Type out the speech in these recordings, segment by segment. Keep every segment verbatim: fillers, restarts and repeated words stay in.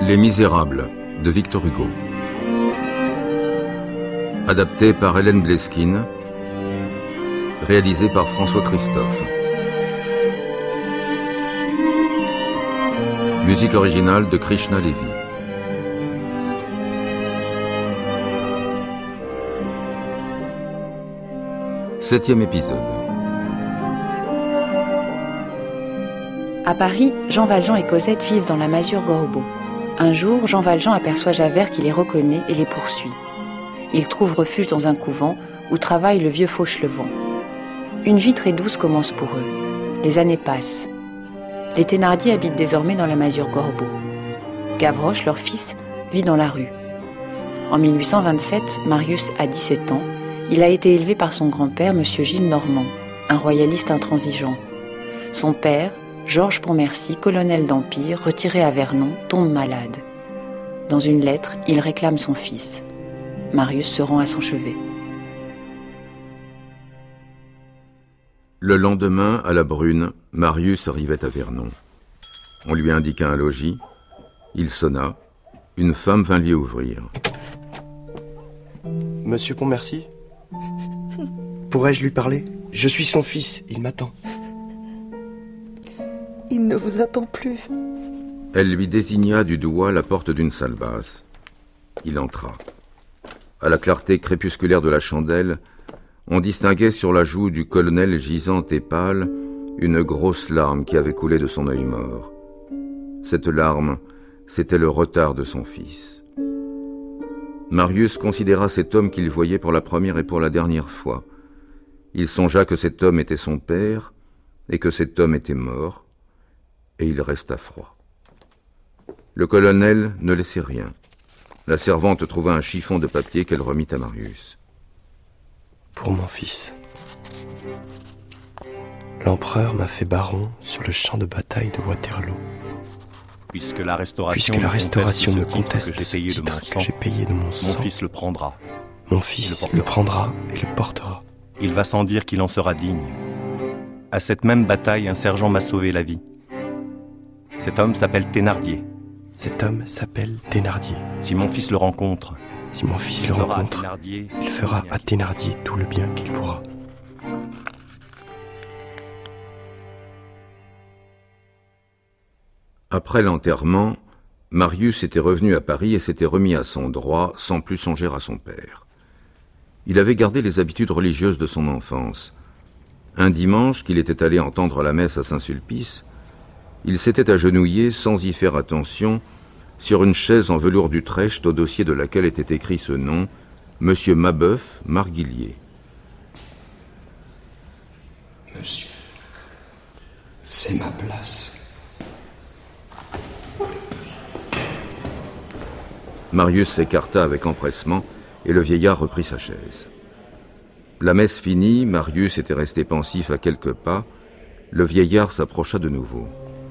Les Misérables de Victor Hugo. Adapté par Hélène Bleskine. Réalisé par François Christophe. Musique originale de Krishna Levi. Septième épisode. À Paris, Jean Valjean et Cosette vivent dans la masure Gorbeau. Un jour, Jean Valjean aperçoit Javert qui les reconnaît et les poursuit. Ils trouvent refuge dans un couvent où travaille le vieux Fauchelevent. Une vie très douce commence pour eux. Les années passent. Les Thénardier habitent désormais dans la masure Gorbeau. Gavroche, leur fils, vit dans la rue. En mille huit cent vingt-sept, Marius a dix-sept ans. Il a été élevé par son grand-père, M. Gilles Normand, un royaliste intransigeant. Son père, Georges Pontmercy, colonel d'Empire, retiré à Vernon, tombe malade. Dans une lettre, il réclame son fils. Marius se rend à son chevet. Le lendemain, à la brune, Marius arrivait à Vernon. On lui indiqua un logis. Il sonna. Une femme vint lui ouvrir. Monsieur Pontmercy ? Pourrais-je lui parler ? Je suis son fils, il m'attend. Il ne vous attend plus. Elle lui désigna du doigt la porte d'une salle basse. Il entra. À la clarté crépusculaire de la chandelle, on distinguait sur la joue du colonel gisante et pâle une grosse larme qui avait coulé de son œil mort. Cette larme, c'était le retard de son fils. Marius considéra cet homme qu'il voyait pour la première et pour la dernière fois. Il songea que cet homme était son père et que cet homme était mort, et il resta froid. Le colonel ne laissait rien. La servante trouva un chiffon de papier qu'elle remit à Marius. Pour mon fils. L'empereur m'a fait baron sur le champ de bataille de Waterloo. Puisque la restauration, Puisque la restauration me conteste conteste ce titre que j'ai payé de mon sang, mon fils le prendra. Mon fils le, le prendra et le portera. Il va sans dire qu'il en sera digne. À cette même bataille, un sergent m'a sauvé la vie. Cet homme s'appelle Thénardier. Cet homme s'appelle Thénardier. Si mon fils le rencontre, si mon fils il le fera rencontre, à il fera à Thénardier tout le bien qu'il pourra. Après l'enterrement, Marius était revenu à Paris et s'était remis à son droit sans plus songer à son père. Il avait gardé les habitudes religieuses de son enfance. Un dimanche qu'il était allé entendre la messe à Saint-Sulpice, il s'était agenouillé sans y faire attention sur une chaise en velours d'Utrecht au dossier de laquelle était écrit ce nom, Monsieur Mabeuf, Marguillier. Monsieur, c'est ma place. Marius s'écarta avec empressement et le vieillard reprit sa chaise. La messe finie, Marius était resté pensif à quelques pas. Le vieillard s'approcha de nouveau.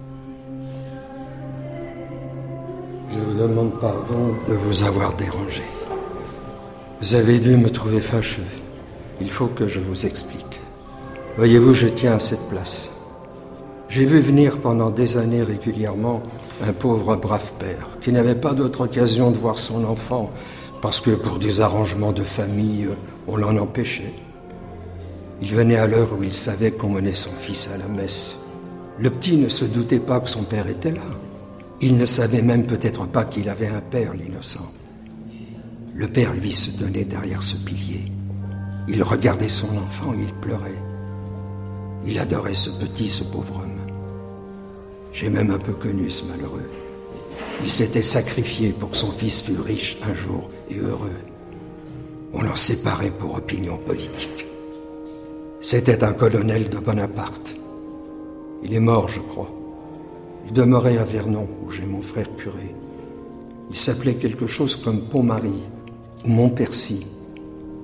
Je vous demande pardon de vous avoir dérangé. Vous avez dû me trouver fâcheux. Il faut que je vous explique. Voyez-vous, je tiens à cette place. J'ai vu venir pendant des années régulièrement un pauvre brave père qui n'avait pas d'autre occasion de voir son enfant parce que pour des arrangements de famille, on l'en empêchait. Il venait à l'heure où il savait qu'on menait son fils à la messe. Le petit ne se doutait pas que son père était là. Il ne savait même peut-être pas qu'il avait un père, l'innocent. Le père, lui, se donnait derrière ce pilier. Il regardait son enfant et il pleurait. Il adorait ce petit, ce pauvre homme. J'ai même un peu connu ce malheureux. Il s'était sacrifié pour que son fils fût riche un jour et heureux. On l'en séparait pour opinion politique. C'était un colonel de Bonaparte. Il est mort, je crois. Il demeurait à Vernon, où j'ai mon frère curé. Il s'appelait quelque chose comme Pontmarie, ou Montpercy. Pontmercy ?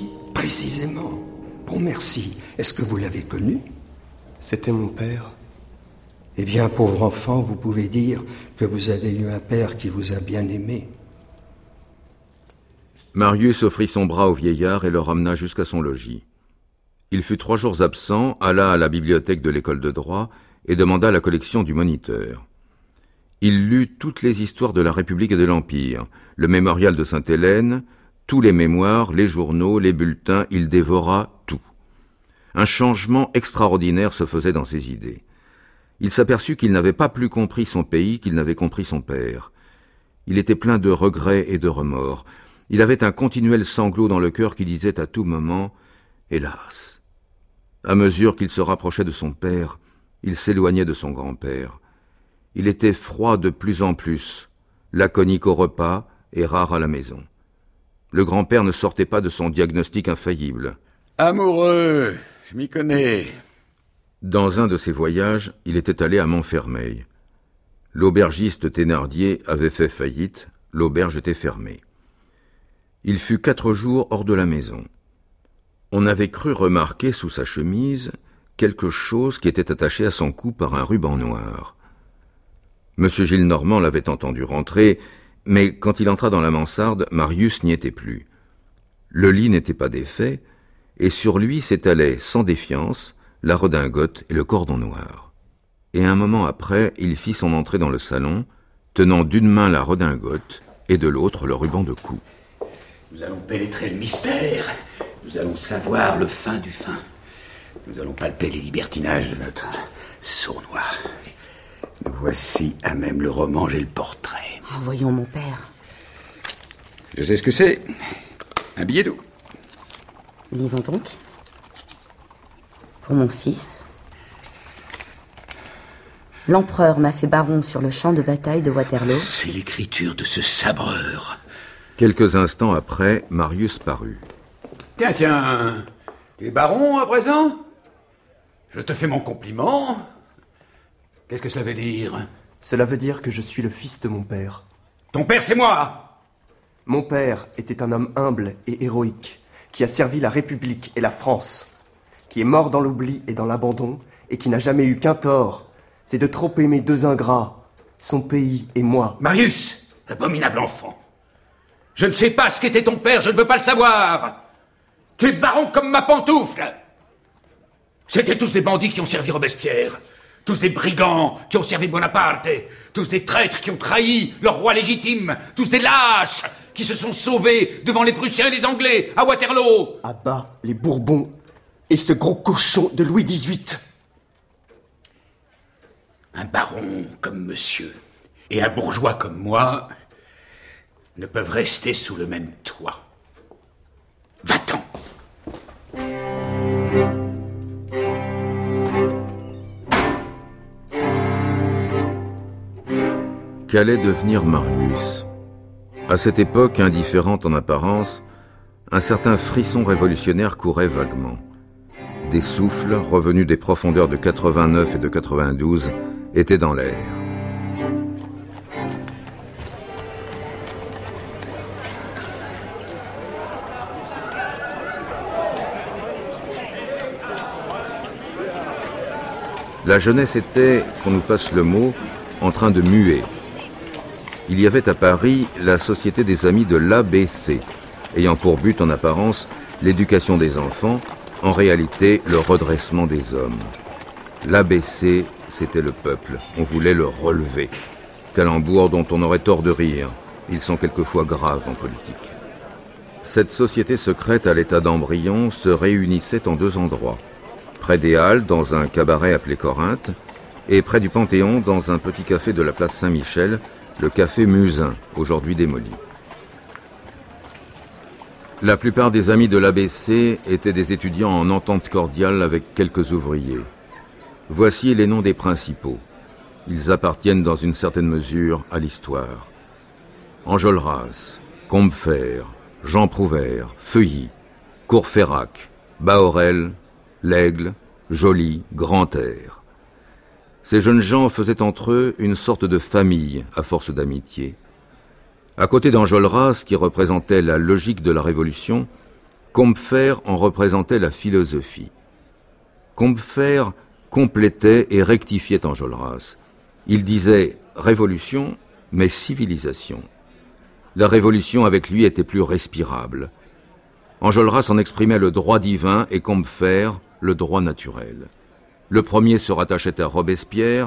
Précisément, Pontmercy. Est-ce que vous l'avez connu ? C'était mon père. Eh bien, pauvre enfant, vous pouvez dire que vous avez eu un père qui vous a bien aimé. Marius offrit son bras au vieillard et le ramena jusqu'à son logis. Il fut trois jours absent, alla à la bibliothèque de l'école de droit et demanda la collection du moniteur. Il lut toutes les histoires de la République et de l'Empire, le mémorial de Sainte-Hélène, tous les mémoires, les journaux, les bulletins, il dévora tout. Un changement extraordinaire se faisait dans ses idées. Il s'aperçut qu'il n'avait pas plus compris son pays qu'il n'avait compris son père. Il était plein de regrets et de remords. Il avait un continuel sanglot dans le cœur qui disait à tout moment « Hélas !» À mesure qu'il se rapprochait de son père, il s'éloignait de son grand-père. Il était froid de plus en plus, laconique au repas et rare à la maison. Le grand-père ne sortait pas de son diagnostic infaillible. « Amoureux, je m'y connais. » Dans un de ses voyages, il était allé à Montfermeil. L'aubergiste Thénardier avait fait faillite, l'auberge était fermée. Il fut quatre jours hors de la maison. On avait cru remarquer sous sa chemise quelque chose qui était attaché à son cou par un ruban noir. Monsieur Gillenormand l'avait entendu rentrer, mais quand il entra dans la mansarde, Marius n'y était plus. Le lit n'était pas défait, et sur lui s'étalaient sans défiance la redingote et le cordon noir. Et un moment après, il fit son entrée dans le salon, tenant d'une main la redingote et de l'autre le ruban de cou. Nous allons pénétrer le mystère. Nous allons savoir le fin du fin. Nous allons palper les libertinages de notre sournois. Nous voici à même le roman et le portrait. Oh, voyons, mon père. Je sais ce que c'est. Un billet d'eau. Lisons donc. Pour mon fils. L'empereur m'a fait baron sur le champ de bataille de Waterloo. C'est l'écriture de ce sabreur. Quelques instants après, Marius parut. Tiens, tiens, tu es baron à présent? Je te fais mon compliment. Qu'est-ce que ça veut dire? Cela veut dire que je suis le fils de mon père. Ton père, c'est moi! Mon père était un homme humble et héroïque, qui a servi la République et la France, qui est mort dans l'oubli et dans l'abandon, et qui n'a jamais eu qu'un tort, c'est de trop aimer deux ingrats, son pays et moi. Marius, abominable enfant. Je ne sais pas ce qu'était ton père, je ne veux pas le savoir. Tu es baron comme ma pantoufle. C'étaient tous des bandits qui ont servi Robespierre, tous des brigands qui ont servi Bonaparte, tous des traîtres qui ont trahi leur roi légitime, tous des lâches qui se sont sauvés devant les Prussiens et les Anglais à Waterloo. À bas les Bourbons et ce gros cochon de Louis dix-huit. Un baron comme monsieur et un bourgeois comme moi ne peuvent rester sous le même toit. Va-t'en! Qu'allait devenir Marius? À cette époque, indifférente en apparence, un certain frisson révolutionnaire courait vaguement. Des souffles, revenus des profondeurs de quatre-vingt-neuf et de quatre-vingt-douze, étaient dans l'air. La jeunesse était, qu'on nous passe le mot, en train de muer. Il y avait à Paris la Société des Amis de l'A B C, ayant pour but en apparence l'éducation des enfants, en réalité le redressement des hommes. L'A B C, c'était le peuple, on voulait le relever. Calembour dont on aurait tort de rire, ils sont quelquefois graves en politique. Cette société secrète à l'état d'embryon se réunissait en deux endroits. Près des Halles, dans un cabaret appelé Corinthe, et près du Panthéon, dans un petit café de la place Saint-Michel, le café Musin, aujourd'hui démoli. La plupart des amis de l'A B C étaient des étudiants en entente cordiale avec quelques ouvriers. Voici les noms des principaux. Ils appartiennent dans une certaine mesure à l'histoire. Enjolras, Combeferre, Jean Prouvaire, Feuilly, Courfeyrac, Bahorel, L'Aigle, Joly, Grantaire. Ces jeunes gens faisaient entre eux une sorte de famille à force d'amitié. À côté d'Enjolras, qui représentait la logique de la Révolution, Combeferre en représentait la philosophie. Combeferre complétait et rectifiait Enjolras. Il disait « révolution, mais civilisation ». La révolution avec lui était plus respirable. Enjolras en exprimait le droit divin et Combeferre le droit naturel. Le premier se rattachait à Robespierre,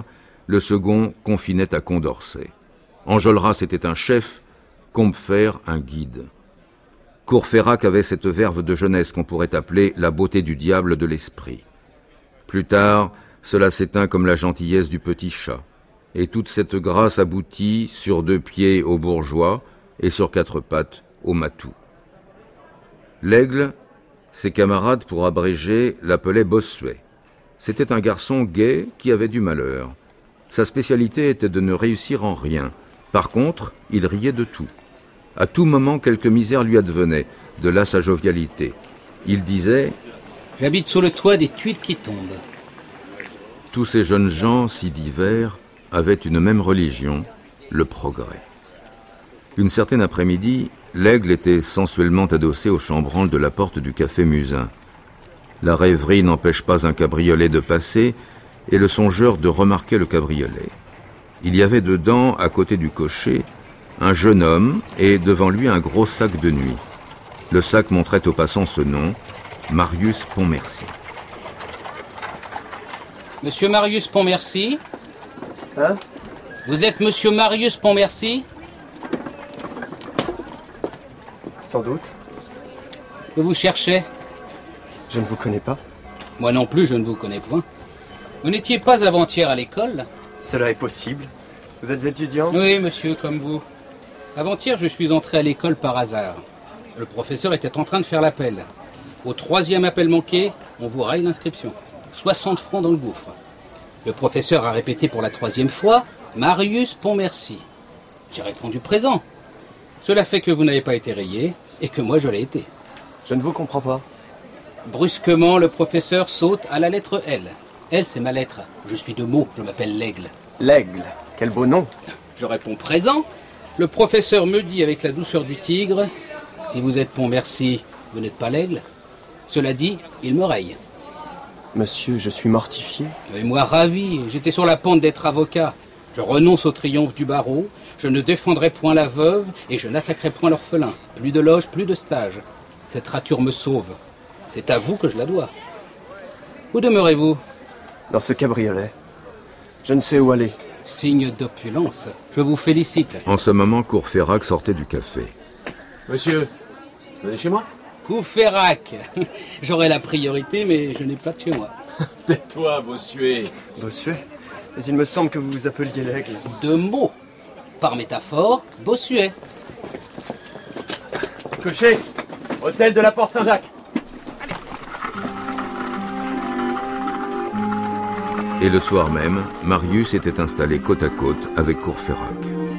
le second confinait à Condorcet. Enjolras était un chef, Combeferre un guide. Courfeyrac avait cette verve de jeunesse qu'on pourrait appeler la beauté du diable de l'esprit. Plus tard, cela s'éteint comme la gentillesse du petit chat, et toute cette grâce aboutit sur deux pieds au bourgeois et sur quatre pattes au matou. L'Aigle, ses camarades, pour abréger, l'appelaient Bossuet. C'était un garçon gai qui avait du malheur. Sa spécialité était de ne réussir en rien. Par contre, il riait de tout. À tout moment, quelque misère lui advenait, de là sa jovialité. Il disait « J'habite sous le toit des tuiles qui tombent. » Tous ces jeunes gens si divers avaient une même religion, le progrès. Une certaine après-midi, l'Aigle était sensuellement adossé au chambranle de la porte du café Musain. La rêverie n'empêche pas un cabriolet de passer et le songeur de remarquer le cabriolet. Il y avait dedans, à côté du cocher, un jeune homme et devant lui un gros sac de nuit. Le sac montrait aux passants ce nom, Marius Pontmercy. Monsieur Marius Pontmercy ? Hein ? Vous êtes monsieur Marius Pontmercy ? Sans doute. Que vous cherchez ? Je ne vous connais pas. Moi non plus, je ne vous connais point. Vous n'étiez pas avant-hier à l'école ? Cela est possible. Vous êtes étudiant ? Oui, monsieur, comme vous. Avant-hier, je suis entré à l'école par hasard. Le professeur était en train de faire l'appel. Au troisième appel manqué, on vous raille l'inscription. soixante francs dans le gouffre. Le professeur a répété pour la troisième fois « Marius Pontmercy ». J'ai répondu présent. Cela fait que vous n'avez pas été rayé et que moi je l'ai été. Je ne vous comprends pas. Brusquement, le professeur saute à la lettre L. L, c'est ma lettre. Je suis de Meaux, je m'appelle l'Aigle. L'Aigle, quel beau nom. Je réponds présent. Le professeur me dit avec la douceur du tigre « Si vous êtes Pontmercy, vous n'êtes pas l'Aigle ?» Cela dit, il me raye. Monsieur, je suis mortifié. Et moi ravi, j'étais sur la pente d'être avocat. Je renonce au triomphe du barreau, je ne défendrai point la veuve et je n'attaquerai point l'orphelin. Plus de loge, plus de stage. Cette rature me sauve. C'est à vous que je la dois. Où demeurez-vous ? Dans ce cabriolet. Je ne sais où aller. Signe d'opulence. Je vous félicite. En ce moment, Courfeyrac sortait du café. Monsieur, venez chez moi ? Courfeyrac. J'aurai la priorité, mais je n'ai pas de chez moi. Tais-toi, Bossuet. Bossuet ? Mais il me semble que vous vous appeliez l'Aigle. Deux mots. Par métaphore, Bossuet. Cocher, hôtel de la Porte Saint-Jacques. Et le soir même, Marius était installé côte à côte avec Courfeyrac.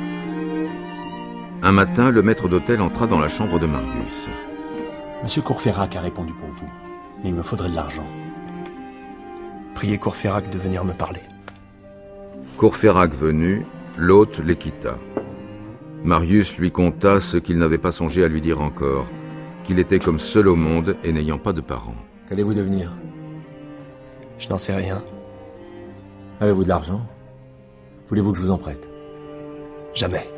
Un matin, le maître d'hôtel entra dans la chambre de Marius. Monsieur Courfeyrac a répondu pour vous, mais il me faudrait de l'argent. Priez Courfeyrac de venir me parler. Courfeyrac venu, l'hôte les quitta. Marius lui conta ce qu'il n'avait pas songé à lui dire encore, qu'il était comme seul au monde et n'ayant pas de parents. Qu'allez-vous devenir ? Je n'en sais rien. Avez-vous de l'argent ? Voulez-vous que je vous en prête ? Jamais.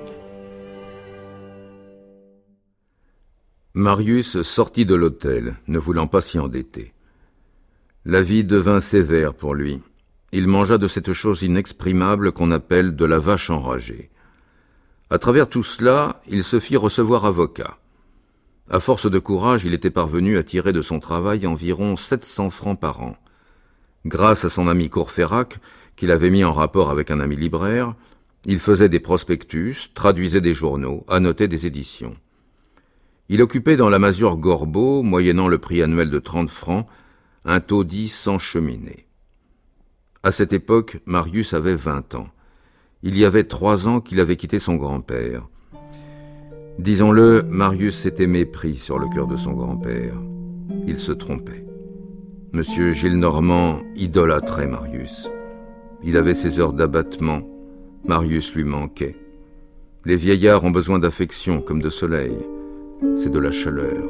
Marius sortit de l'hôtel, ne voulant pas s'y endetter. La vie devint sévère pour lui. Il mangea de cette chose inexprimable qu'on appelle de la vache enragée. À travers tout cela, il se fit recevoir avocat. À force de courage, il était parvenu à tirer de son travail environ sept cents francs par an. Grâce à son ami Courfeyrac, qu'il avait mis en rapport avec un ami libraire, il faisait des prospectus, traduisait des journaux, annotait des éditions. Il occupait dans la masure Gorbeau, moyennant le prix annuel de trente francs, un taudis sans cheminée. À cette époque, Marius avait vingt ans. Il y avait trois ans qu'il avait quitté son grand-père. Disons-le, Marius s'était mépris sur le cœur de son grand-père. Il se trompait. Monsieur Gillenormand idolâtrait Marius. Il avait ses heures d'abattement. Marius lui manquait. Les vieillards ont besoin d'affection comme de soleil. C'est de la chaleur.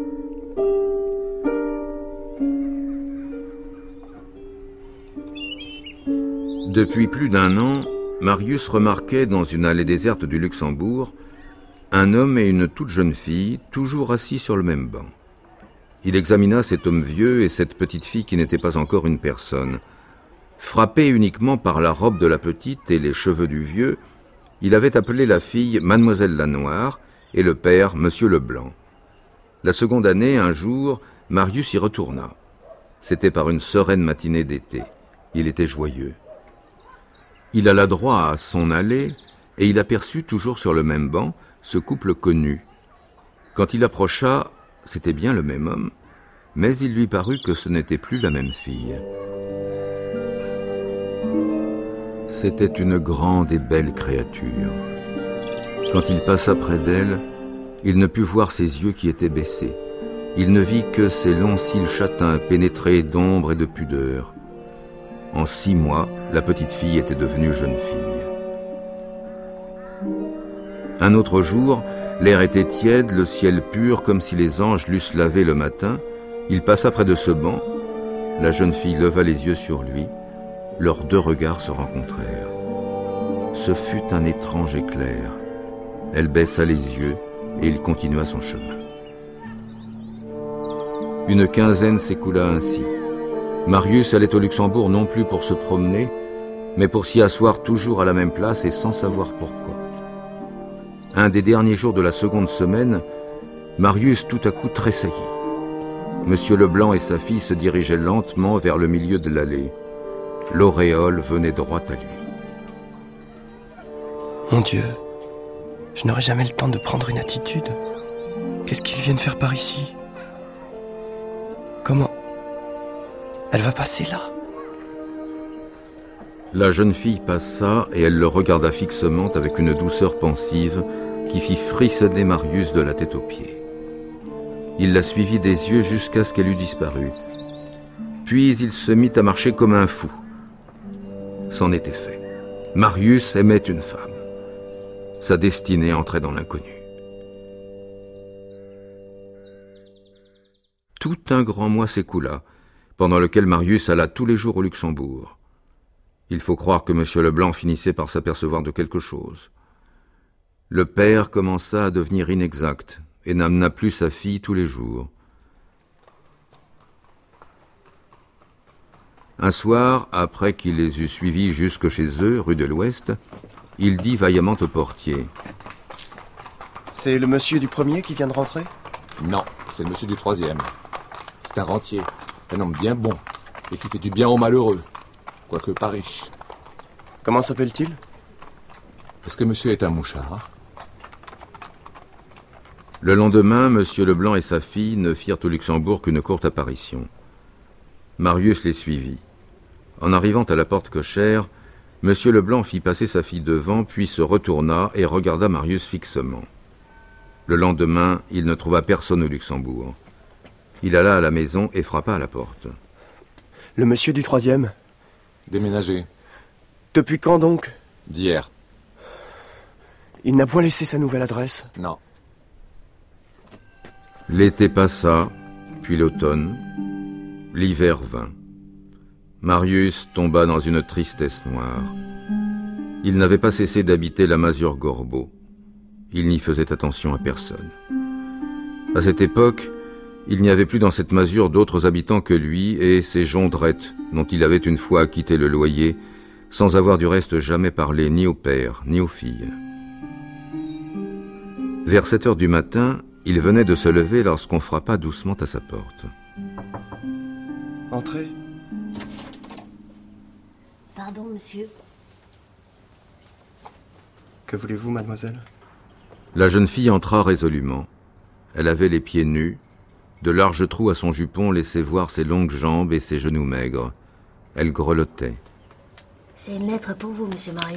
Depuis plus d'un an, Marius remarquait dans une allée déserte du Luxembourg un homme et une toute jeune fille, toujours assis sur le même banc. Il examina cet homme vieux et cette petite fille qui n'était pas encore une personne. Frappé uniquement par la robe de la petite et les cheveux du vieux, il avait appelé la fille Mademoiselle Lanoire et le père Monsieur Leblanc. La seconde année, un jour, Marius y retourna. C'était par une sereine matinée d'été. Il était joyeux. Il alla droit à son allée et il aperçut toujours sur le même banc ce couple connu. Quand il approcha, c'était bien le même homme, mais il lui parut que ce n'était plus la même fille. C'était une grande et belle créature. Quand il passa près d'elle, il ne put voir ses yeux qui étaient baissés. Il ne vit que ses longs cils châtains pénétrés d'ombre et de pudeur. En six mois, la petite fille était devenue jeune fille. Un autre jour, l'air était tiède, le ciel pur, comme si les anges l'eussent lavé le matin. Il passa près de ce banc. La jeune fille leva les yeux sur lui. Leurs deux regards se rencontrèrent. Ce fut un étrange éclair. Elle baissa les yeux et il continua son chemin. Une quinzaine s'écoula ainsi. Marius allait au Luxembourg non plus pour se promener, mais pour s'y asseoir toujours à la même place et sans savoir pourquoi. Un des derniers jours de la seconde semaine, Marius tout à coup tressaillit. Monsieur Leblanc et sa fille se dirigeaient lentement vers le milieu de l'allée. L'auréole venait droit à lui. Mon Dieu, je n'aurai jamais le temps de prendre une attitude. Qu'est-ce qu'ils viennent faire par ici? Comment? Elle va passer là. La jeune fille passa et elle le regarda fixement avec une douceur pensive qui fit frissonner Marius de la tête aux pieds. Il la suivit des yeux jusqu'à ce qu'elle eût disparu. Puis il se mit à marcher comme un fou. C'en était fait. Marius aimait une femme. Sa destinée entrait dans l'inconnu. Tout un grand mois s'écoula, pendant lequel Marius alla tous les jours au Luxembourg. Il faut croire que Monsieur Leblanc finissait par s'apercevoir de quelque chose. Le père commença à devenir inexact et n'amena plus sa fille tous les jours. Un soir, après qu'il les eut suivis jusque chez eux, rue de l'Ouest, il dit vaillamment au portier. « C'est le monsieur du premier qui vient de rentrer ?»« Non, c'est le monsieur du troisième. C'est un rentier, un homme bien bon, et qui fait du bien aux malheureux, quoique pas riche. »« Comment s'appelle-t-il ?»« Est-ce que monsieur est un mouchard ?» Le lendemain, Monsieur Leblanc et sa fille ne firent au Luxembourg qu'une courte apparition. Marius les suivit. En arrivant à la porte cochère, Monsieur Leblanc fit passer sa fille devant, puis se retourna et regarda Marius fixement. Le lendemain, il ne trouva personne au Luxembourg. Il alla à la maison et frappa à la porte. « Le monsieur du troisième ?»« Déménagé. »« Depuis quand donc ?»« D'hier. »« Il n'a point laissé sa nouvelle adresse ?»« Non. » L'été passa, puis l'automne. L'hiver vint. Marius tomba dans une tristesse noire. Il n'avait pas cessé d'habiter la masure Gorbeau. Il n'y faisait attention à personne. À cette époque, il n'y avait plus dans cette masure d'autres habitants que lui et ses Jondrettes, dont il avait une fois acquitté le loyer, sans avoir du reste jamais parlé ni au père, ni aux filles. Vers sept heures du matin, il venait de se lever lorsqu'on frappa doucement à sa porte. « Entrez. »« Pardon, monsieur. » Que voulez-vous, mademoiselle ? La jeune fille entra résolument. Elle avait les pieds nus. De larges trous à son jupon laissaient voir ses longues jambes et ses genoux maigres. Elle grelottait. « C'est une lettre pour vous, monsieur Marius. »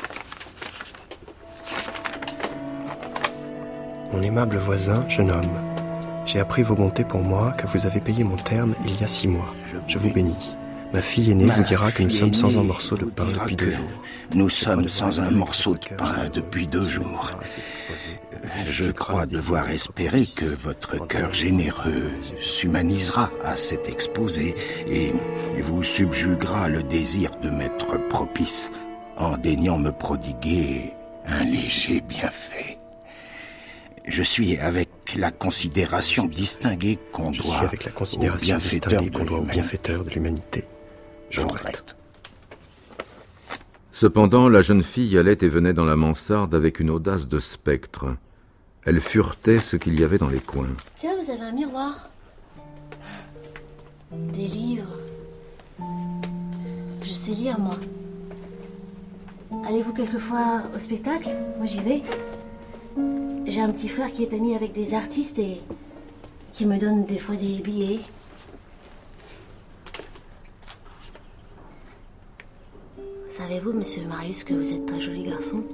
Mon aimable voisin, jeune homme, j'ai appris vos bontés pour moi, que vous avez payé mon terme il y a six mois. Je vous bénis. Ma fille aînée vous dira que nous sommes sans un morceau de pain depuis deux jours. Nous sommes sans un morceau de pain depuis deux jours. Je crois devoir espérer que votre cœur généreux s'humanisera à cet exposé et vous subjuguera le désir de m'être propice en daignant me prodiguer un léger bienfait. Je suis avec la considération distinguée qu'on doit, Je suis avec la considération distinguée qu'on doit au bienfaiteur de l'humanité. Jondrette. Cependant, la jeune fille allait et venait dans la mansarde avec une audace de spectre. Elle furetait ce qu'il y avait dans les coins. Tiens, vous avez un miroir. Des livres. Je sais lire, moi. Allez-vous quelquefois au spectacle? Moi, j'y vais. J'ai un petit frère qui est ami avec des artistes et qui me donne des fois des billets. Savez-vous, monsieur Marius, que vous êtes très joli garçon?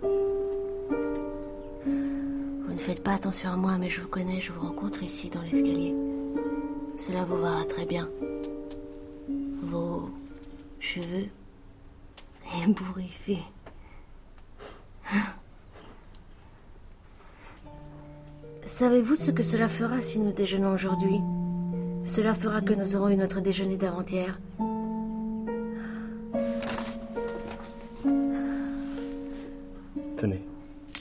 Vous ne faites pas attention à moi, mais je vous connais, je vous rencontre ici dans l'escalier. Cela vous va très bien. Vos cheveux ébouriffés. Savez-vous ce que cela fera si nous déjeunons aujourd'hui? Cela fera que nous aurons eu notre déjeuner d'avant-hier. Tenez.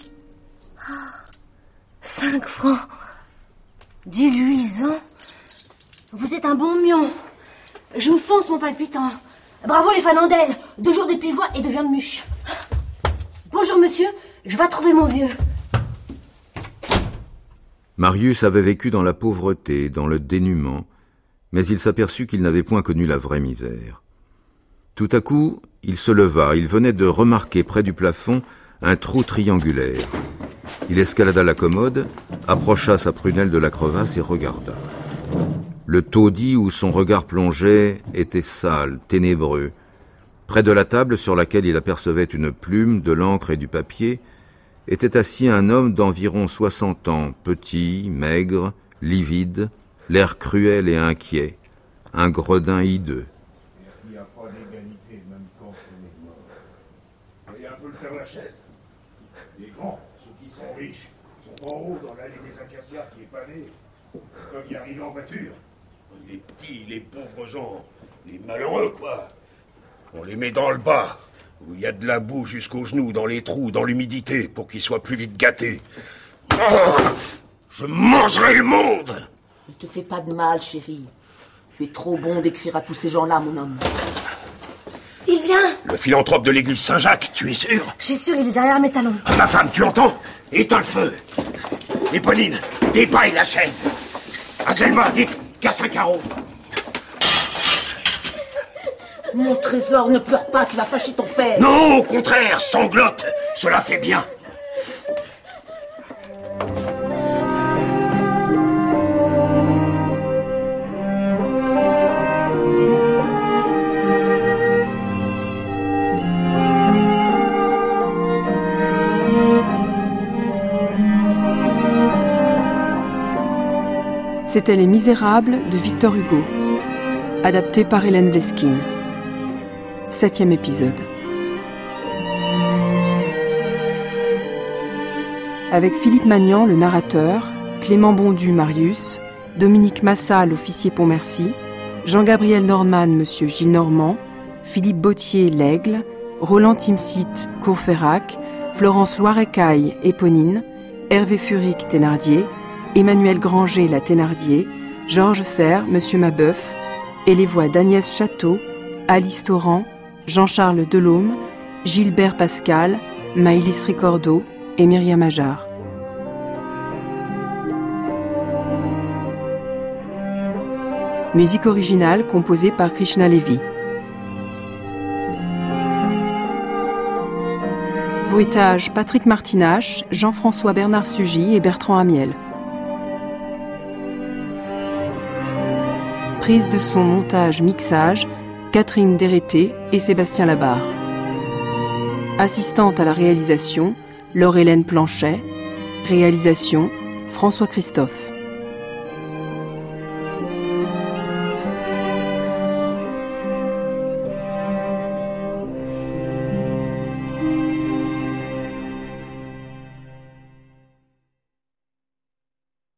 Cinq francs. Du luisant. Vous êtes un bon mion. Je vous fonce, mon palpitant. Bravo les fanandelles. Deux jours de pivoine et de viande mûche. Bonjour, monsieur. Je vais trouver mon vieux. Marius avait vécu dans la pauvreté, dans le dénuement, mais il s'aperçut qu'il n'avait point connu la vraie misère. Tout à coup, il se leva, il venait de remarquer près du plafond un trou triangulaire. Il escalada la commode, approcha sa prunelle de la crevasse et regarda. Le taudis où son regard plongeait était sale, ténébreux. Près de la table sur laquelle il apercevait une plume, de l'encre et du papier, était assis un homme d'environ soixante ans, petit, maigre, livide, l'air cruel et inquiet, un gredin hideux. Il n'y a pas d'égalité, même quand on est mort. Voyez un peu le terre la chaise. Les grands, ceux qui sont riches, sont en haut dans l'allée des acacias qui est pavée. Ils peuvent y arriver en voiture. Les petits, les pauvres gens, les malheureux, quoi. On les met dans le bas, où il y a de la boue jusqu'aux genoux, dans les trous, dans l'humidité, pour qu'ils soient plus vite gâtés. Oh, je mangerai le monde! Ne te fais pas de mal, chérie. Tu es trop bon d'écrire à tous ces gens-là, mon homme. Il vient! Le philanthrope de l'église Saint-Jacques, tu es sûr? Je suis sûr, il est derrière mes talons. Ah, ma femme, tu entends? Éteins le feu! Éponine, dépaille la chaise! Azelma, vite, casse un carreau! Mon trésor, ne pleure pas, tu vas fâcher ton père. Non, au contraire, sanglote, cela fait bien. C'était Les Misérables de Victor Hugo, adapté par Hélène Bleskine. Septième épisode. Avec Philippe Magnan, le narrateur, Clément Bondu, Marius, Dominique Massa, l'officier Pontmercy, Jean-Gabriel Nordman, monsieur Gilles Normand, Philippe Bautier, l'Aigle, Roland Timsit, Courfeyrac, Florence Loirecaille, Éponine, Hervé Furic, Thénardier, Emmanuel Granger, la Thénardier, Georges Serre, monsieur Mabeuf, et les voix d'Agnès Château, Alice Torrent, Jean-Charles Delhomme, Gilbert Pascal, Maïlis Ricordo et Myriam Ajar. Musique originale composée par Krishna Levy. Bruitage Patrick Martinache, Jean-François Bernard Sugy et Bertrand Amiel. Prise de son, montage, mixage, Catherine Dérété et Sébastien Labarre. Assistante à la réalisation, Laure-Hélène Planchet. Réalisation, François Christophe.